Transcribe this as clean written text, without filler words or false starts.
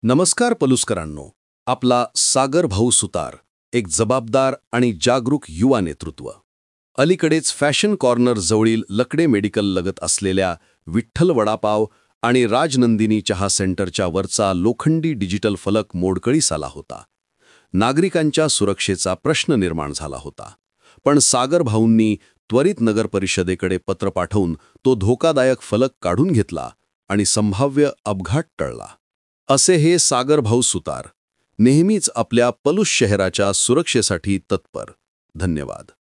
नमस्कार पलुसकरांनो. आपला सागर भाऊ सुतार, एक जबाबदार आणि जागरूक युवा नेतृत्व. अलीकडेच फॅशन कॉर्नर जवळील लकडे मेडिकल लगत असलेल्या विठ्ठल वडापाव आणि राजनंदिनी चहा सेंटरच्या वरचा लोखंडी डिजिटल फलक मोडकळीस आला होता. नागरिकांच्या सुरक्षेचा प्रश्न निर्माण झाला होता. पण सागर भाऊंनी त्वरित नगर परिषदेकडे पत्र पाठवून तो धोकादायक फलक काढून घेतला आणि संभाव्य अपघात टळला. असे हे सागर भाऊ सुतार, नेहमीच आपल्या पलूस शहराच्या सुरक्षेसाठी तत्पर. धन्यवाद.